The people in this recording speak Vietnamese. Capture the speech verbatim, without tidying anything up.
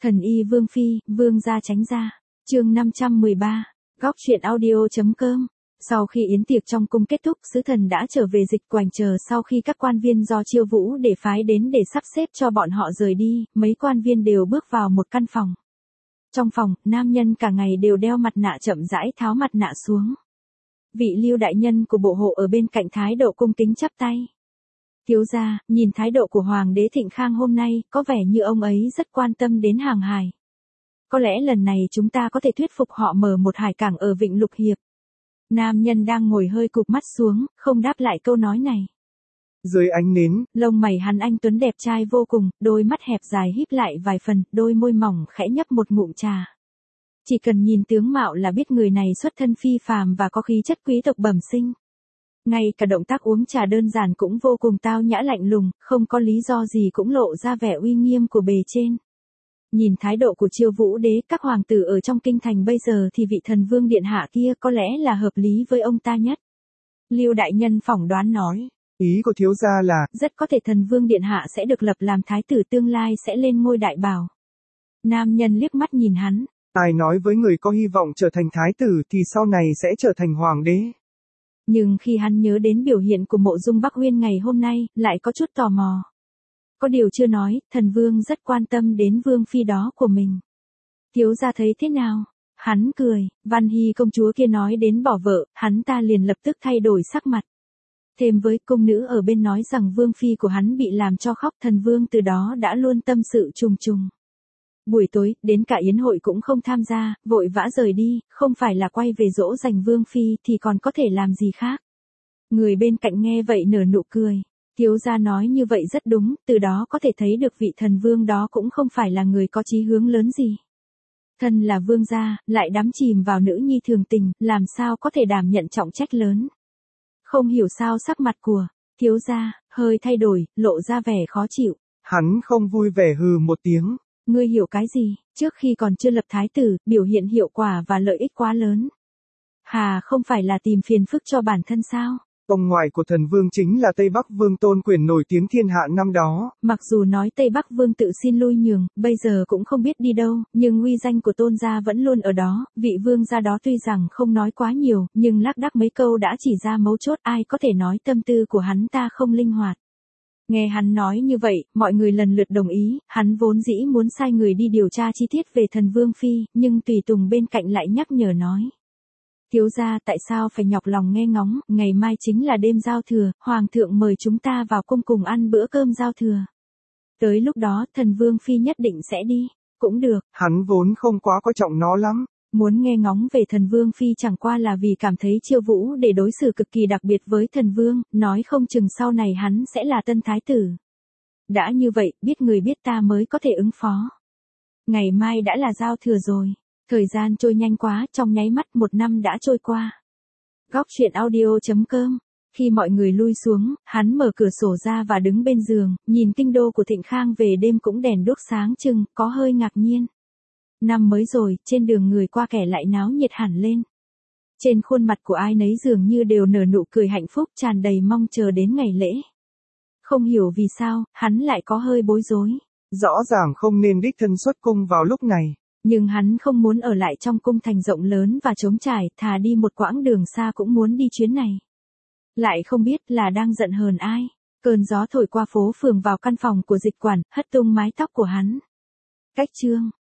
Thần y Vương Phi, Vương gia tránh ra. Chương năm trăm mười ba, góc truyện audio.com. Sau khi yến tiệc trong cung kết thúc, sứ thần đã trở về Dịch Quảnh chờ sau khi các quan viên do Chiêu Vũ để phái đến để sắp xếp cho bọn họ rời đi, mấy quan viên đều bước vào một căn phòng. Trong phòng, nam nhân cả ngày đều đeo mặt nạ chậm rãi tháo mặt nạ xuống. Vị Lưu đại nhân của bộ hộ ở bên cạnh thái độ cung kính chắp tay. Thiếu gia, nhìn thái độ của Hoàng đế Thịnh Khang hôm nay, có vẻ như ông ấy rất quan tâm đến hàng hải. Có lẽ lần này chúng ta có thể thuyết phục họ mở một hải cảng ở Vịnh Lục Hiệp. Nam nhân đang ngồi hơi cụp mắt xuống, không đáp lại câu nói này. Dưới ánh nến, lông mày hắn anh tuấn đẹp trai vô cùng, đôi mắt hẹp dài híp lại vài phần, đôi môi mỏng khẽ nhấp một ngụm trà. Chỉ cần nhìn tướng mạo là biết người này xuất thân phi phàm và có khí chất quý tộc bẩm sinh. Ngay cả động tác uống trà đơn giản cũng vô cùng tao nhã lạnh lùng, không có lý do gì cũng lộ ra vẻ uy nghiêm của bề trên. Nhìn thái độ của Chiêu Vũ đế, các hoàng tử ở trong kinh thành bây giờ thì vị thần vương điện hạ kia có lẽ là hợp lý với ông ta nhất. Lưu đại nhân phỏng đoán nói. Ý của thiếu gia là, rất có thể thần vương điện hạ sẽ được lập làm thái tử, tương lai sẽ lên ngôi đại bảo. Nam nhân liếc mắt nhìn hắn. Ai nói với người có hy vọng trở thành thái tử thì sau này sẽ trở thành hoàng đế. Nhưng khi hắn nhớ đến biểu hiện của Mộ Dung Bắc Uyên ngày hôm nay, lại có chút tò mò. Có điều chưa nói, thần vương rất quan tâm đến vương phi đó của mình. Thiếu gia thấy thế nào? Hắn cười, Văn Hy công chúa kia nói đến bỏ vợ, hắn ta liền lập tức thay đổi sắc mặt. Thêm với cung nữ ở bên nói rằng vương phi của hắn bị làm cho khóc, thần vương từ đó đã luôn tâm sự trùng trùng. Buổi tối, đến cả yến hội cũng không tham gia, vội vã rời đi, không phải là quay về dỗ dành vương phi thì còn có thể làm gì khác. Người bên cạnh nghe vậy nở nụ cười. Thiếu gia nói như vậy rất đúng, từ đó có thể thấy được vị thần vương đó cũng không phải là người có chí hướng lớn gì. Thân là vương gia, lại đắm chìm vào nữ nhi thường tình, làm sao có thể đảm nhận trọng trách lớn. Không hiểu sao sắc mặt của thiếu gia hơi thay đổi, lộ ra vẻ khó chịu. Hắn không vui vẻ hừ một tiếng. Ngươi hiểu cái gì? Trước khi còn chưa lập thái tử, biểu hiện hiệu quả và lợi ích quá lớn. Hà không phải là tìm phiền phức cho bản thân sao? Ông ngoại của thần vương chính là Tây Bắc Vương Tôn Quyền nổi tiếng thiên hạ năm đó. Mặc dù nói Tây Bắc Vương tự xin lui nhường, bây giờ cũng không biết đi đâu, nhưng uy danh của Tôn gia vẫn luôn ở đó, vị vương gia đó tuy rằng không nói quá nhiều, nhưng lác đác mấy câu đã chỉ ra mấu chốt, ai có thể nói tâm tư của hắn ta không linh hoạt. Nghe hắn nói như vậy, mọi người lần lượt đồng ý, hắn vốn dĩ muốn sai người đi điều tra chi tiết về thần vương phi, nhưng tùy tùng bên cạnh lại nhắc nhở nói. Thiếu gia, tại sao phải nhọc lòng nghe ngóng, ngày mai chính là đêm giao thừa, hoàng thượng mời chúng ta vào cung cùng ăn bữa cơm giao thừa. Tới lúc đó, thần vương phi nhất định sẽ đi, cũng được. Hắn vốn không quá coi trọng nó lắm. Muốn nghe ngóng về thần vương phi chẳng qua là vì cảm thấy Chiêu Vũ để đối xử cực kỳ đặc biệt với thần vương, nói không chừng sau này hắn sẽ là tân thái tử. Đã như vậy, biết người biết ta mới có thể ứng phó. Ngày mai đã là giao thừa rồi. Thời gian trôi nhanh quá, trong nháy mắt một năm đã trôi qua. Góc truyện audio.com. Khi mọi người lui xuống, hắn mở cửa sổ ra và đứng bên giường, nhìn kinh đô của Thịnh Khang về đêm cũng đèn đuốc sáng trưng, có hơi ngạc nhiên. Năm mới rồi, trên đường người qua kẻ lại náo nhiệt hẳn lên. Trên khuôn mặt của ai nấy dường như đều nở nụ cười hạnh phúc, tràn đầy mong chờ đến ngày lễ. Không hiểu vì sao, hắn lại có hơi bối rối. Rõ ràng không nên đích thân xuất cung vào lúc này. Nhưng hắn không muốn ở lại trong cung thành rộng lớn và trống trải, thà đi một quãng đường xa cũng muốn đi chuyến này. Lại không biết là đang giận hờn ai. Cơn gió thổi qua phố phường vào căn phòng của Dịch Quảnh, hất tung mái tóc của hắn. Cách chương.